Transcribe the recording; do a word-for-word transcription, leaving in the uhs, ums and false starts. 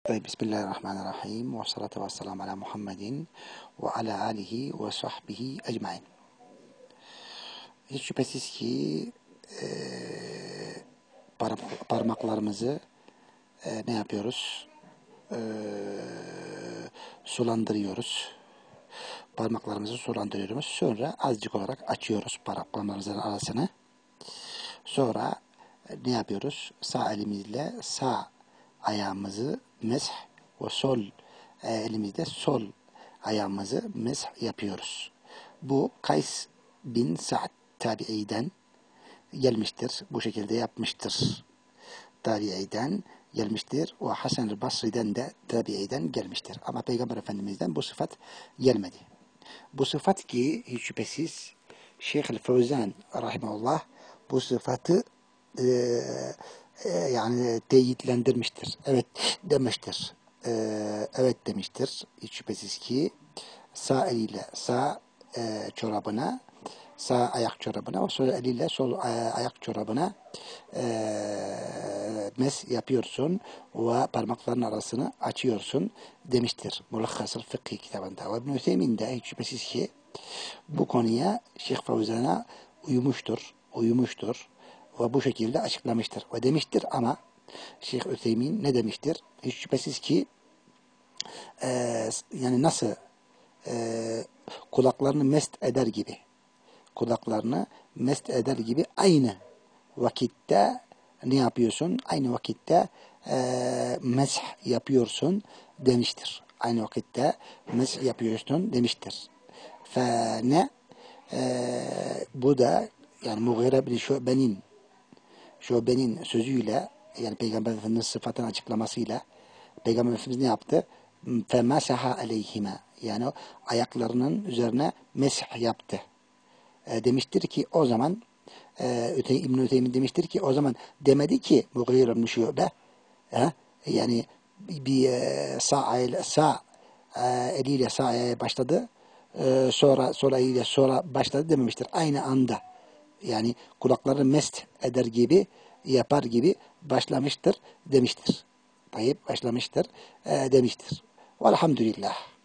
طيب بسم الله الرحمن الرحيم والصلاة والسلام على محمد وعلى آله ve sahbihi ecmain. Hiç şüphesiz ki e, parmaklarımızı e, ne yapıyoruz? E, sulandırıyoruz. Parmaklarımızı sulandırıyoruz. Sonra azıcık olarak açıyoruz parmaklarımızın arasını. Sonra ne yapıyoruz? Sağ elimizle sağ ayağımızı mesh ve sol e, elimizde sol ayağımızı mesh yapıyoruz. Bu Kays bin Sa'd tabi'iden gelmiştir. Bu şekilde yapmıştır. Tabi'iden gelmiştir. O Hasan el Basri'den de tabi'iden gelmiştir. Ama Peygamber Efendimiz'den bu sıfat gelmedi. Bu sıfat ki hiç şüphesiz Şeyh el-Fevzan rahimahullah bu sıfatı e, e, yani teyitlendirmiştir. Evet demiştir. E, evet demiştir. Hiç şüphesiz ki sağ eliyle sağ e, çorabına, sağ ayak çorabına ve sol eliyle sol e, ayak çorabına e, mes yapıyorsun ve parmakların arasını açıyorsun demiştir. Mulakhas-ı Fıkhi kitabında. Ve İbn-i Hüseyin de hiç şüphesiz ki bu konuya Şeyh Fevzan'a uymuştur, uymuştur ve bu şekilde açıklamıştır. Ve demiştir ama Şeyh Hüseyin ne demiştir? Hiç şüphesiz ki e, yani nasıl e, kulaklarını mest eder gibi kulaklarını mest eder gibi aynı vakitte ne yapıyorsun? Aynı vakitte e, mesh yapıyorsun demiştir. Aynı vakitte mesh yapıyorsun demiştir. Fe ne? E, bu da yani Mughire bin Şube'nin Şube'nin sözüyle yani Peygamber Efendimiz sıfatını açıklamasıyla Peygamber Efendimiz ne yaptı? Femasaha aleyhime yani ayaklarının üzerine mesh yaptı. E, demiştir ki o zaman e, Öte, İbn-i Öteymin demiştir ki o zaman demedi ki Mughire bin Şube e, yani bir e, sağ, sağ e, eliyle sağ ayağa başladı e, sonra sol eliyle sola başladı dememiştir. Aynı anda yani kulakları mest eder gibi yapar gibi başlamıştır demiştir. Tayyip başlamıştır e, demiştir. Velhamdülillah.